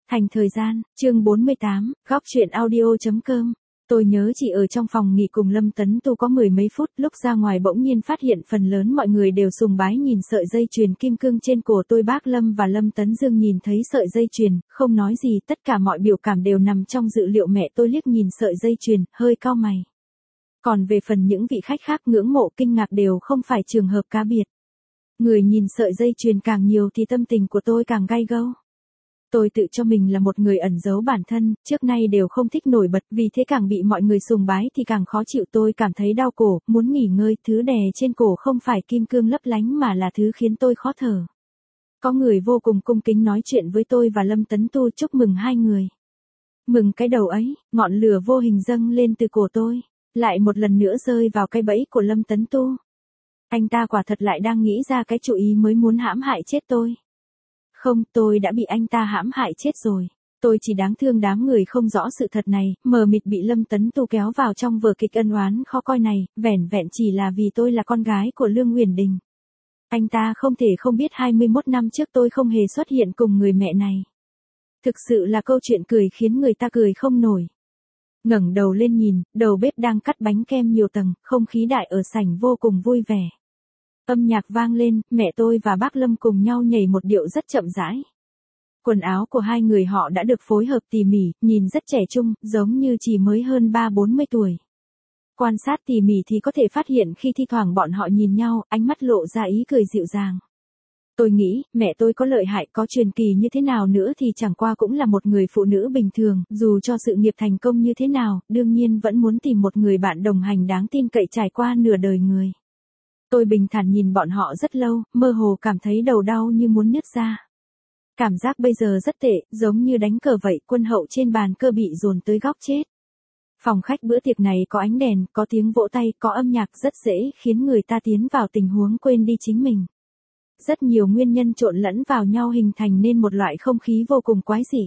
Thành thời gian, chương 48, góc truyện audio.com. Tôi nhớ chỉ ở trong phòng nghỉ cùng Lâm Tấn Tu có mười mấy phút, lúc ra ngoài bỗng nhiên phát hiện phần lớn mọi người đều sùng bái nhìn sợi dây chuyền kim cương trên cổ tôi. Bác Lâm và Lâm Tấn Dương nhìn thấy sợi dây chuyền, không nói gì, tất cả mọi biểu cảm đều nằm trong dự liệu. Mẹ tôi liếc nhìn sợi dây chuyền, hơi cau mày. Còn về phần những vị khách khác ngưỡng mộ kinh ngạc đều không phải trường hợp cá biệt. Người nhìn sợi dây chuyền càng nhiều thì tâm tình của tôi càng gay gẫu. Tôi tự cho mình là một người ẩn giấu bản thân, trước nay đều không thích nổi bật, vì thế càng bị mọi người sùng bái thì càng khó chịu. Tôi cảm thấy đau cổ, muốn nghỉ ngơi. Thứ đè trên cổ không phải kim cương lấp lánh mà là thứ khiến tôi khó thở. Có người vô cùng cung kính nói chuyện với tôi và Lâm Tấn Tu, chúc mừng hai người. Mừng cái đầu ấy. Ngọn lửa vô hình dâng lên từ cổ tôi, lại một lần nữa rơi vào cái bẫy của Lâm Tấn Tu. Anh ta quả thật lại đang nghĩ ra cái chủ ý mới, muốn hãm hại chết tôi. Không, tôi đã bị anh ta hãm hại chết rồi. Tôi chỉ đáng thương đám người không rõ sự thật này, mờ mịt bị Lâm Tấn Tu kéo vào trong vở kịch ân oán khó coi này, vẻn vẹn chỉ là vì tôi là con gái của Lương Uyển Đình. Anh ta không thể không biết 21 năm trước tôi không hề xuất hiện cùng người mẹ này. Thực sự là câu chuyện cười khiến người ta cười không nổi. Ngẩng đầu lên nhìn, đầu bếp đang cắt bánh kem nhiều tầng, không khí đại ở sảnh vô cùng vui vẻ. Âm nhạc vang lên, mẹ tôi và bác Lâm cùng nhau nhảy một điệu rất chậm rãi. Quần áo của hai người họ đã được phối hợp tỉ mỉ, nhìn rất trẻ trung, giống như chỉ mới hơn 30-40 tuổi. Quan sát tỉ mỉ thì có thể phát hiện khi thi thoảng bọn họ nhìn nhau, ánh mắt lộ ra ý cười dịu dàng. Tôi nghĩ, mẹ tôi có lợi hại, có truyền kỳ như thế nào nữa thì chẳng qua cũng là một người phụ nữ bình thường, dù cho sự nghiệp thành công như thế nào, đương nhiên vẫn muốn tìm một người bạn đồng hành đáng tin cậy trải qua nửa đời người. Tôi bình thản nhìn bọn họ rất lâu, mơ hồ cảm thấy đầu đau như muốn nứt ra. Cảm giác bây giờ rất tệ, giống như đánh cờ vậy, quân hậu trên bàn cờ bị dồn tới góc chết. Phòng khách bữa tiệc này có ánh đèn, có tiếng vỗ tay, có âm nhạc, rất dễ khiến người ta tiến vào tình huống quên đi chính mình. Rất nhiều nguyên nhân trộn lẫn vào nhau hình thành nên một loại không khí vô cùng quái dị.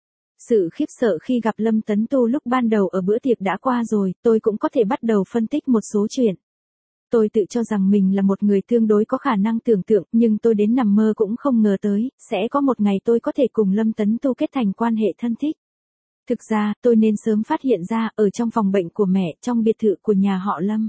Sự khiếp sợ khi gặp Lâm Tấn Tu lúc ban đầu ở bữa tiệc đã qua rồi, tôi cũng có thể bắt đầu phân tích một số chuyện. Tôi tự cho rằng mình là một người tương đối có khả năng tưởng tượng, nhưng tôi đến nằm mơ cũng không ngờ tới, sẽ có một ngày tôi có thể cùng Lâm Tấn Tu kết thành quan hệ thân thích. Thực ra, tôi nên sớm phát hiện ra, ở trong phòng bệnh của mẹ, trong biệt thự của nhà họ Lâm.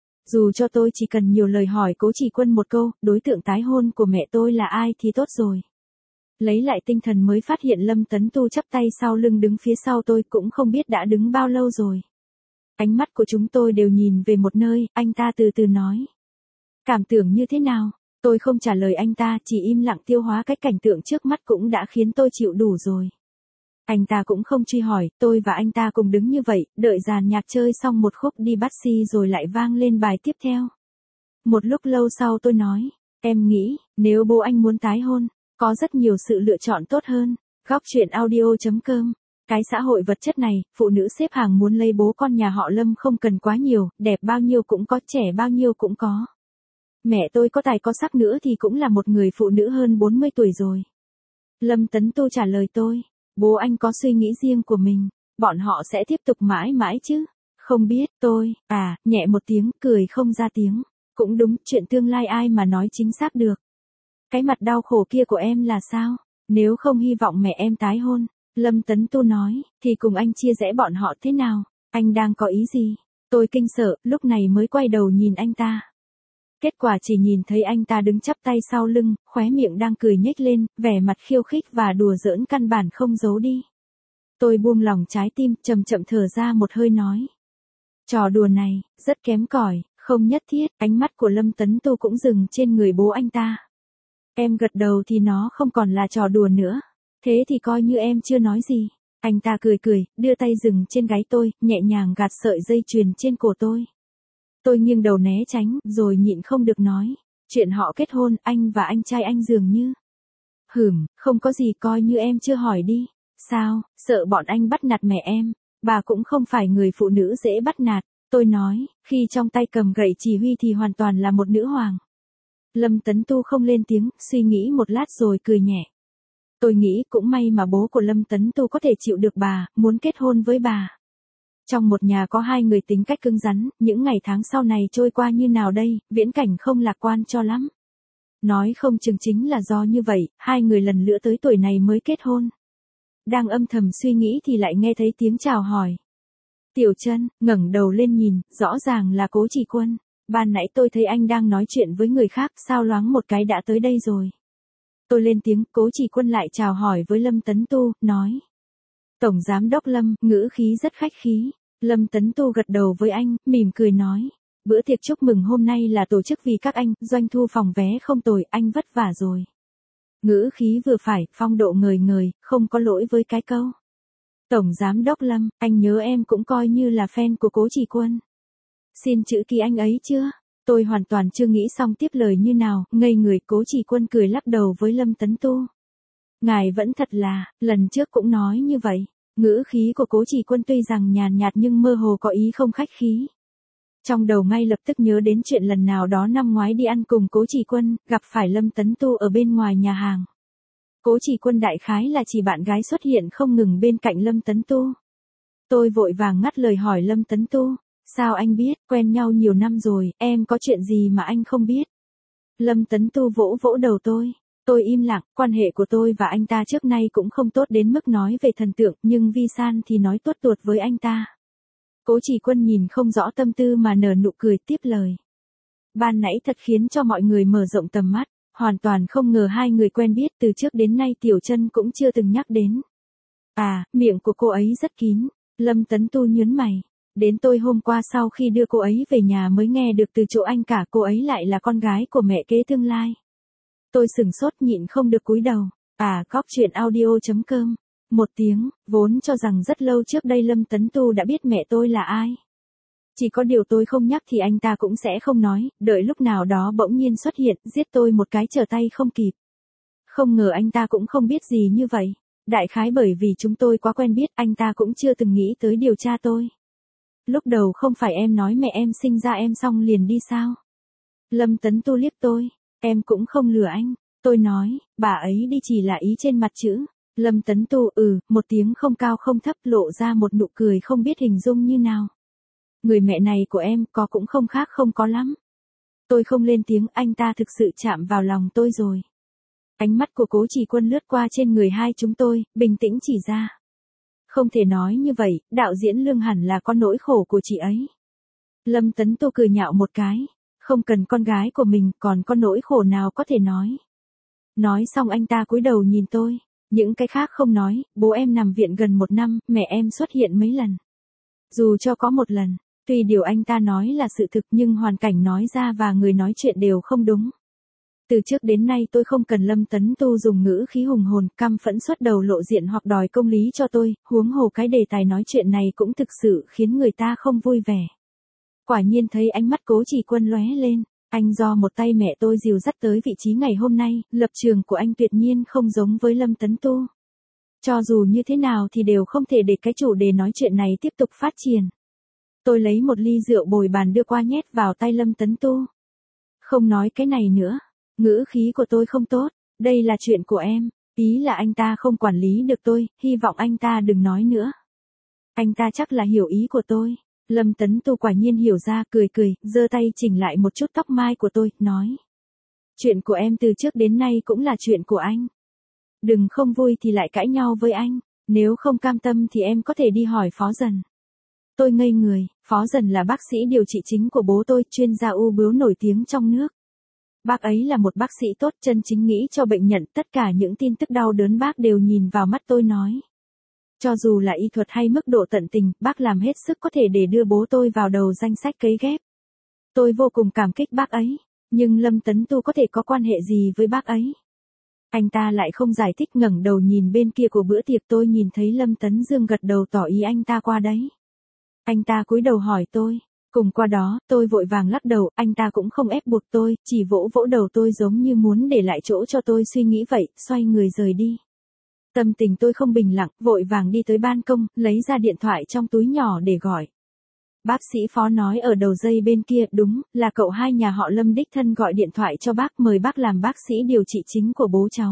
Dù cho tôi chỉ cần nhiều lời hỏi Cố Chỉ Quân một câu, đối tượng tái hôn của mẹ tôi là ai thì tốt rồi. Lấy lại tinh thần mới phát hiện Lâm Tấn Tu chắp tay sau lưng đứng phía sau tôi, cũng không biết đã đứng bao lâu rồi. Ánh mắt của chúng tôi đều nhìn về một nơi, anh ta từ từ nói. Cảm tưởng như thế nào? Tôi không trả lời anh ta, chỉ im lặng tiêu hóa cái cảnh tượng trước mắt cũng đã khiến tôi chịu đủ rồi. Anh ta cũng không truy hỏi, tôi và anh ta cùng đứng như vậy, đợi dàn nhạc chơi xong một khúc đi bắt si rồi lại vang lên bài tiếp theo. Một lúc lâu sau tôi nói, em nghĩ, nếu bố anh muốn tái hôn, có rất nhiều sự lựa chọn tốt hơn. Góc truyện audio.com. Cái xã hội vật chất này, phụ nữ xếp hàng muốn lấy bố con nhà họ Lâm không cần quá nhiều, đẹp bao nhiêu cũng có, trẻ bao nhiêu cũng có. Mẹ tôi có tài có sắc nữa thì cũng là một người phụ nữ hơn 40 tuổi rồi. Lâm Tấn Tu trả lời tôi, bố anh có suy nghĩ riêng của mình, bọn họ sẽ tiếp tục mãi mãi chứ. Không biết, tôi, nhẹ một tiếng, cười không ra tiếng. Cũng đúng, chuyện tương lai ai mà nói chính xác được. Cái mặt đau khổ kia của em là sao? Nếu không hy vọng mẹ em tái hôn, Lâm Tấn Tu nói, thì cùng anh chia rẽ bọn họ thế nào? Anh đang có ý gì? Tôi kinh sợ, lúc này mới quay đầu nhìn anh ta. Kết quả chỉ nhìn thấy anh ta đứng chắp tay sau lưng, khóe miệng đang cười nhếch lên, vẻ mặt khiêu khích và đùa giỡn căn bản không giấu đi. Tôi buông lòng trái tim, chậm chậm thở ra một hơi nói. Trò đùa này, rất kém cỏi, không nhất thiết. Ánh mắt của Lâm Tấn Tu cũng dừng trên người bố anh ta. Em gật đầu thì nó không còn là trò đùa nữa. Thế thì coi như em chưa nói gì. Anh ta cười cười, đưa tay dừng trên gáy tôi, nhẹ nhàng gạt sợi dây chuyền trên cổ tôi. Tôi nghiêng đầu né tránh, rồi nhịn không được nói. Chuyện họ kết hôn, anh và anh trai anh dường như. Không có gì, coi như em chưa hỏi đi. Sao, sợ bọn anh bắt nạt mẹ em? Bà cũng không phải người phụ nữ dễ bắt nạt. Tôi nói, khi trong tay cầm gậy chỉ huy thì hoàn toàn là một nữ hoàng. Lâm Tấn Tu không lên tiếng, suy nghĩ một lát rồi cười nhẹ. Tôi nghĩ cũng may mà bố của Lâm Tấn Tu có thể chịu được bà, muốn kết hôn với bà. Trong một nhà có hai người tính cách cứng rắn, những ngày tháng sau này trôi qua như nào đây, viễn cảnh không lạc quan cho lắm. Nói không chừng chính là do như vậy, hai người lần nữa tới tuổi này mới kết hôn. Đang âm thầm suy nghĩ thì lại nghe thấy tiếng chào hỏi. Tiểu Trân, ngẩng đầu lên nhìn, rõ ràng là Cố Chỉ Quân. Ban nãy tôi thấy anh đang nói chuyện với người khác, sao loáng một cái đã tới đây rồi. Tôi lên tiếng, Cố Chỉ Quân lại chào hỏi với Lâm Tấn Tu, nói. Tổng Giám đốc Lâm, ngữ khí rất khách khí. Lâm Tấn Tu gật đầu với anh, mỉm cười nói. Bữa tiệc chúc mừng hôm nay là tổ chức vì các anh, doanh thu phòng vé không tồi, anh vất vả rồi. Ngữ khí vừa phải, phong độ ngời ngời, không có lỗi với cái câu. Tổng Giám đốc Lâm, anh nhớ em cũng coi như là fan của Cố Chỉ Quân. Xin chữ ký anh ấy chưa? Tôi hoàn toàn chưa nghĩ xong tiếp lời như nào, ngây người. Cố Chỉ Quân cười lắc đầu với Lâm Tấn Tu. Ngài vẫn thật là, lần trước cũng nói như vậy. Ngữ khí của Cố Chỉ Quân tuy rằng nhàn nhạt nhưng mơ hồ có ý không khách khí. Trong đầu ngay lập tức nhớ đến chuyện lần nào đó năm ngoái đi ăn cùng Cố Chỉ Quân, gặp phải Lâm Tấn Tu ở bên ngoài nhà hàng. Cố Chỉ Quân đại khái là chỉ bạn gái xuất hiện không ngừng bên cạnh Lâm Tấn Tu. Tôi vội vàng ngắt lời hỏi Lâm Tấn Tu, sao anh biết, quen nhau nhiều năm rồi, em có chuyện gì mà anh không biết. Lâm Tấn Tu vỗ vỗ đầu tôi im lặng, quan hệ của tôi và anh ta trước nay cũng không tốt đến mức nói về thần tượng, nhưng Vi San thì nói tốt tuột với anh ta. Cố Chỉ Quân nhìn không rõ tâm tư mà nở nụ cười tiếp lời. Ban nãy thật khiến cho mọi người mở rộng tầm mắt, hoàn toàn không ngờ hai người quen biết, từ trước đến nay Tiểu Trân cũng chưa từng nhắc đến. À, miệng của cô ấy rất kín. Lâm Tấn Tu nhớn mày. Đến tôi hôm qua sau khi đưa cô ấy về nhà mới nghe được từ chỗ anh cả cô ấy lại là con gái của mẹ kế tương lai. Tôi sửng sốt nhịn không được cúi đầu. À, Góc Chuyện Audio.com. Một tiếng, vốn cho rằng rất lâu trước đây Lâm Tấn Tu đã biết mẹ tôi là ai. Chỉ có điều tôi không nhắc thì anh ta cũng sẽ không nói, đợi lúc nào đó bỗng nhiên xuất hiện, giết tôi một cái trở tay không kịp. Không ngờ anh ta cũng không biết gì như vậy. Đại khái bởi vì chúng tôi quá quen biết, anh ta cũng chưa từng nghĩ tới điều tra tôi. Lúc đầu không phải em nói mẹ em sinh ra em xong liền đi sao? Lâm Tấn Tu liếc tôi, em cũng không lừa anh. Tôi nói, bà ấy đi chỉ là ý trên mặt chữ. Lâm Tấn Tu một tiếng không cao không thấp lộ ra một nụ cười không biết hình dung như nào. Người mẹ này của em có cũng không khác không có lắm. Tôi không lên tiếng, anh ta thực sự chạm vào lòng tôi rồi. Ánh mắt của Cố Chỉ Quân lướt qua trên người hai chúng tôi, bình tĩnh chỉ ra. Không thể nói như vậy, đạo diễn Lương hẳn là có nỗi khổ của chị ấy. Lâm Tấn Tu cười nhạo một cái. Không cần con gái của mình, còn có nỗi khổ nào có thể nói. Nói xong anh ta cúi đầu nhìn tôi. Những cái khác không nói, bố em nằm viện gần 1 năm, mẹ em xuất hiện mấy lần. Dù cho có một lần, tuy điều anh ta nói là sự thực nhưng hoàn cảnh nói ra và người nói chuyện đều không đúng. Từ trước đến nay tôi không cần Lâm Tấn Tu dùng ngữ khí hùng hồn, căm phẫn xuất đầu lộ diện hoặc đòi công lý cho tôi, huống hồ cái đề tài nói chuyện này cũng thực sự khiến người ta không vui vẻ. Quả nhiên thấy ánh mắt Cố Chỉ Quân lóe lên, anh do một tay mẹ tôi dìu dắt tới vị trí ngày hôm nay, lập trường của anh tuyệt nhiên không giống với Lâm Tấn Tu. Cho dù như thế nào thì đều không thể để cái chủ đề nói chuyện này tiếp tục phát triển. Tôi lấy một ly rượu bồi bàn đưa qua nhét vào tay Lâm Tấn Tu. Không nói cái này nữa. Ngữ khí của tôi không tốt, đây là chuyện của em, ý là anh ta không quản lý được tôi, hy vọng anh ta đừng nói nữa. Anh ta chắc là hiểu ý của tôi. Lâm Tấn Tu quả nhiên hiểu ra, cười cười, giơ tay chỉnh lại một chút tóc mai của tôi, nói. Chuyện của em từ trước đến nay cũng là chuyện của anh. Đừng không vui thì lại cãi nhau với anh, nếu không cam tâm thì em có thể đi hỏi Phó Dần. Tôi ngây người, Phó Dần là bác sĩ điều trị chính của bố tôi, chuyên gia u bướu nổi tiếng trong nước. Bác ấy là một bác sĩ tốt, chân chính nghĩ cho bệnh nhân, tất cả những tin tức đau đớn bác đều nhìn vào mắt tôi nói. Cho dù là y thuật hay mức độ tận tình, bác làm hết sức có thể để đưa bố tôi vào đầu danh sách cấy ghép. Tôi vô cùng cảm kích bác ấy, nhưng Lâm Tấn Tu có thể có quan hệ gì với bác ấy? Anh ta lại không giải thích, ngẩng đầu nhìn bên kia của bữa tiệc, tôi nhìn thấy Lâm Tấn Dương gật đầu tỏ ý anh ta qua đấy. Anh ta cúi đầu hỏi tôi. Cùng qua đó, tôi vội vàng lắc đầu, anh ta cũng không ép buộc tôi, chỉ vỗ vỗ đầu tôi giống như muốn để lại chỗ cho tôi suy nghĩ vậy, xoay người rời đi. Tâm tình tôi không bình lặng, vội vàng đi tới ban công, lấy ra điện thoại trong túi nhỏ để gọi. Bác sĩ Phó nói ở đầu dây bên kia, đúng, là cậu hai nhà họ Lâm đích thân gọi điện thoại cho bác, mời bác làm bác sĩ điều trị chính của bố cháu.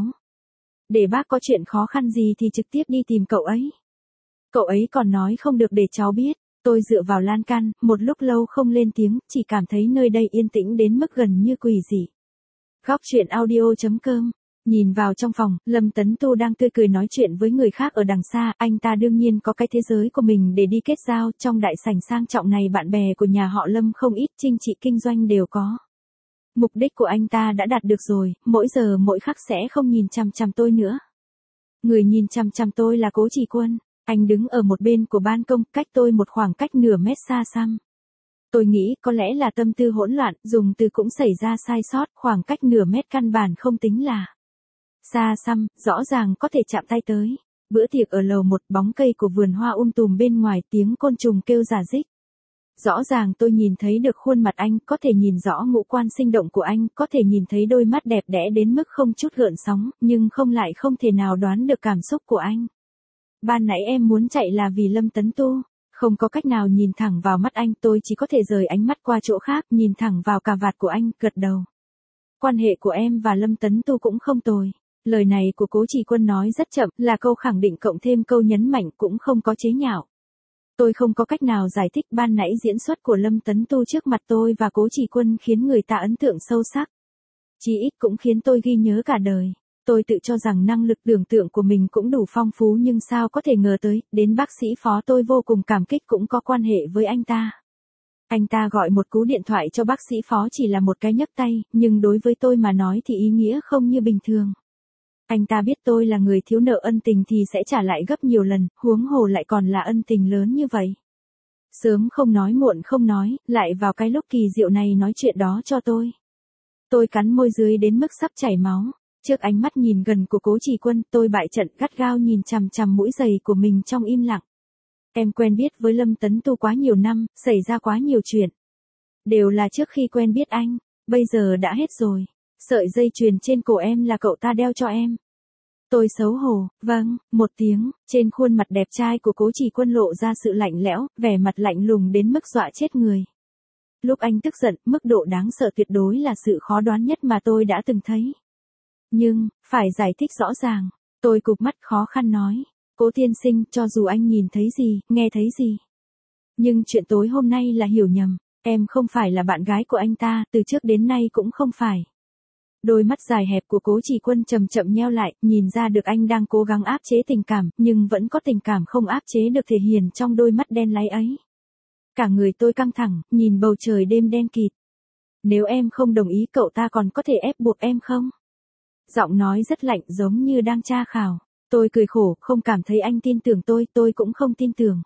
Để bác có chuyện khó khăn gì thì trực tiếp đi tìm cậu ấy. Cậu ấy còn nói không được để cháu biết. Tôi dựa vào lan can, một lúc lâu không lên tiếng, chỉ cảm thấy nơi đây yên tĩnh đến mức gần như quỷ dị. Góc Chuyện Audio.com Nhìn vào trong phòng, Lâm Tấn Tu đang tươi cười nói chuyện với người khác ở đằng xa, anh ta đương nhiên có cái thế giới của mình để đi kết giao, trong đại sảnh sang trọng này bạn bè của nhà họ Lâm không ít, chính trị kinh doanh đều có. Mục đích của anh ta đã đạt được rồi, mỗi giờ mỗi khắc sẽ không nhìn chằm chằm tôi nữa. Người nhìn chằm chằm tôi là Cố Chỉ Quân, anh đứng ở một bên của ban công, cách tôi một khoảng cách nửa mét xa xăm. Tôi nghĩ có lẽ là tâm tư hỗn loạn, dùng từ cũng xảy ra sai sót, khoảng cách nửa mét căn bản không tính là xa xăm, rõ ràng có thể chạm tay tới. Bữa tiệc ở lầu một, bóng cây của vườn hoa tùm bên ngoài, tiếng côn trùng kêu rả rích. Rõ ràng tôi nhìn thấy được khuôn mặt anh, có thể nhìn rõ ngũ quan sinh động của anh, có thể nhìn thấy đôi mắt đẹp đẽ đến mức không chút gợn sóng, nhưng không thể nào đoán được cảm xúc của anh. Ban nãy em muốn chạy là vì Lâm Tấn Tu. Không có cách nào nhìn thẳng vào mắt anh, tôi chỉ có thể rời ánh mắt qua chỗ khác, nhìn thẳng vào cà vạt của anh, gật đầu. Quan hệ của em và Lâm Tấn Tu cũng không tồi. Lời này của Cố Chỉ Quân nói rất chậm, là câu khẳng định cộng thêm câu nhấn mạnh, cũng không có chế nhạo. Tôi không có cách nào giải thích ban nãy diễn xuất của Lâm Tấn Tu trước mặt tôi và Cố Chỉ Quân khiến người ta ấn tượng sâu sắc. Chí ít cũng khiến tôi ghi nhớ cả đời. Tôi tự cho rằng năng lực tưởng tượng của mình cũng đủ phong phú, nhưng sao có thể ngờ tới, đến bác sĩ Phó tôi vô cùng cảm kích cũng có quan hệ với anh ta. Anh ta gọi một cú điện thoại cho bác sĩ Phó chỉ là một cái nhấc tay, nhưng đối với tôi mà nói thì ý nghĩa không như bình thường. Anh ta biết tôi là người thiếu nợ ân tình thì sẽ trả lại gấp nhiều lần, huống hồ lại còn là ân tình lớn như vậy. Sớm không nói muộn không nói, lại vào cái lúc kỳ diệu này nói chuyện đó cho tôi. Tôi cắn môi dưới đến mức sắp chảy máu. Trước ánh mắt nhìn gần của Cố Chỉ Quân, tôi bại trận gắt gao nhìn chằm chằm mũi giày của mình trong im lặng. Em quen biết với Lâm Tấn Tu quá nhiều năm, xảy ra quá nhiều chuyện. Đều là trước khi quen biết anh, bây giờ đã hết rồi. Sợi dây chuyền trên cổ em là cậu ta đeo cho em. Tôi xấu hổ, vâng, một tiếng, trên khuôn mặt đẹp trai của Cố Chỉ Quân lộ ra sự lạnh lẽo, vẻ mặt lạnh lùng đến mức dọa chết người. Lúc anh tức giận, mức độ đáng sợ tuyệt đối là sự khó đoán nhất mà tôi đã từng thấy. Nhưng, phải giải thích rõ ràng, tôi cụp mắt khó khăn nói. Cố tiên sinh, cho dù anh nhìn thấy gì, nghe thấy gì. Nhưng chuyện tối hôm nay là hiểu nhầm, em không phải là bạn gái của anh ta, từ trước đến nay cũng không phải. Đôi mắt dài hẹp của Cố Chỉ Quân chậm chậm nheo lại, nhìn ra được anh đang cố gắng áp chế tình cảm, nhưng vẫn có tình cảm không áp chế được thể hiện trong đôi mắt đen láy ấy. Cả người tôi căng thẳng, nhìn bầu trời đêm đen kịt. Nếu em không đồng ý cậu ta còn có thể ép buộc em không? Giọng nói rất lạnh giống như đang tra khảo. Tôi cười khổ, không cảm thấy anh tin tưởng tôi cũng không tin tưởng.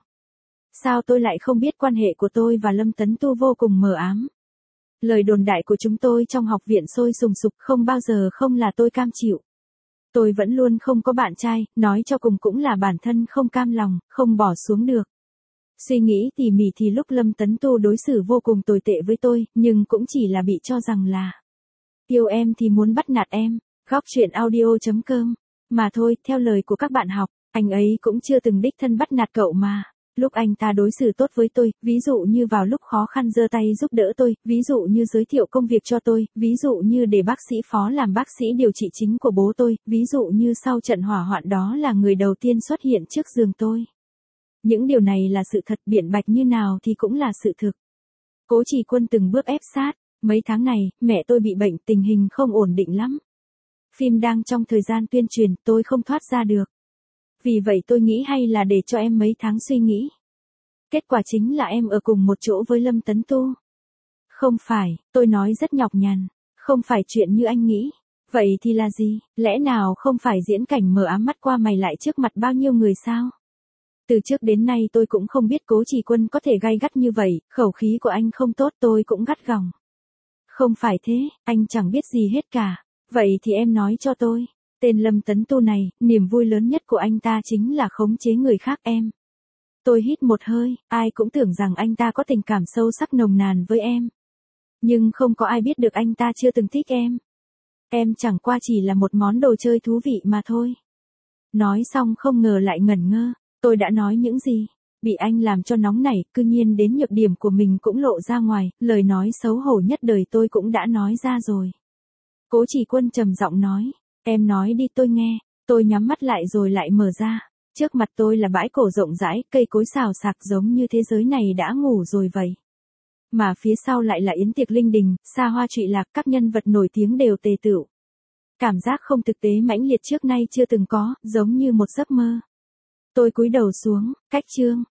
Sao tôi lại không biết quan hệ của tôi và Lâm Tấn Tu vô cùng mờ ám. Lời đồn đại của chúng tôi trong học viện sôi sùng sục, không bao giờ không là tôi cam chịu. Tôi vẫn luôn không có bạn trai, nói cho cùng cũng là bản thân không cam lòng, không bỏ xuống được. Suy nghĩ tỉ mỉ thì lúc Lâm Tấn Tu đối xử vô cùng tồi tệ với tôi, nhưng cũng chỉ là bị cho rằng là yêu em thì muốn bắt nạt em. Góc truyện audio.com. Mà thôi, theo lời của các bạn học, anh ấy cũng chưa từng đích thân bắt nạt cậu mà. Lúc anh ta đối xử tốt với tôi, ví dụ như vào lúc khó khăn giơ tay giúp đỡ tôi, ví dụ như giới thiệu công việc cho tôi, ví dụ như để bác sĩ Phó làm bác sĩ điều trị chính của bố tôi, ví dụ như sau trận hỏa hoạn đó là người đầu tiên xuất hiện trước giường tôi. Những điều này là sự thật, biện bạch như nào thì cũng là sự thực. Cố Chỉ Quân từng bước ép sát, mấy tháng này, mẹ tôi bị bệnh, tình hình không ổn định lắm. Phim đang trong thời gian tuyên truyền, tôi không thoát ra được. Vì vậy tôi nghĩ hay là để cho em mấy tháng suy nghĩ. Kết quả chính là em ở cùng một chỗ với Lâm Tấn Tu. Không phải, tôi nói rất nhọc nhằn, không phải chuyện như anh nghĩ. Vậy thì là gì, lẽ nào không phải diễn cảnh mờ ám mắt qua mày lại trước mặt bao nhiêu người sao? Từ trước đến nay tôi cũng không biết Cố Chỉ Quân có thể gay gắt như vậy, khẩu khí của anh không tốt tôi cũng gắt gỏng. Không phải thế, anh chẳng biết gì hết cả. Vậy thì em nói cho tôi, tên Lâm Tấn Tu này, niềm vui lớn nhất của anh ta chính là khống chế người khác em. Tôi hít một hơi, ai cũng tưởng rằng anh ta có tình cảm sâu sắc nồng nàn với em. Nhưng không có ai biết được anh ta chưa từng thích em. Em chẳng qua chỉ là một món đồ chơi thú vị mà thôi. Nói xong không ngờ lại ngẩn ngơ, tôi đã nói những gì? Bị anh làm cho nóng nảy, cư nhiên đến nhược điểm của mình cũng lộ ra ngoài, lời nói xấu hổ nhất đời tôi cũng đã nói ra rồi. Cố Chỉ Quân trầm giọng nói, em nói đi tôi nghe. Tôi nhắm mắt lại rồi lại mở ra. Trước mặt tôi là bãi cổ rộng rãi, cây cối xào xạc giống như thế giới này đã ngủ rồi vậy. Mà phía sau lại là yến tiệc linh đình, xa hoa trụy lạc, các nhân vật nổi tiếng đều tề tựu. Cảm giác không thực tế mãnh liệt trước nay chưa từng có, giống như một giấc mơ. Tôi cúi đầu xuống, cách chương.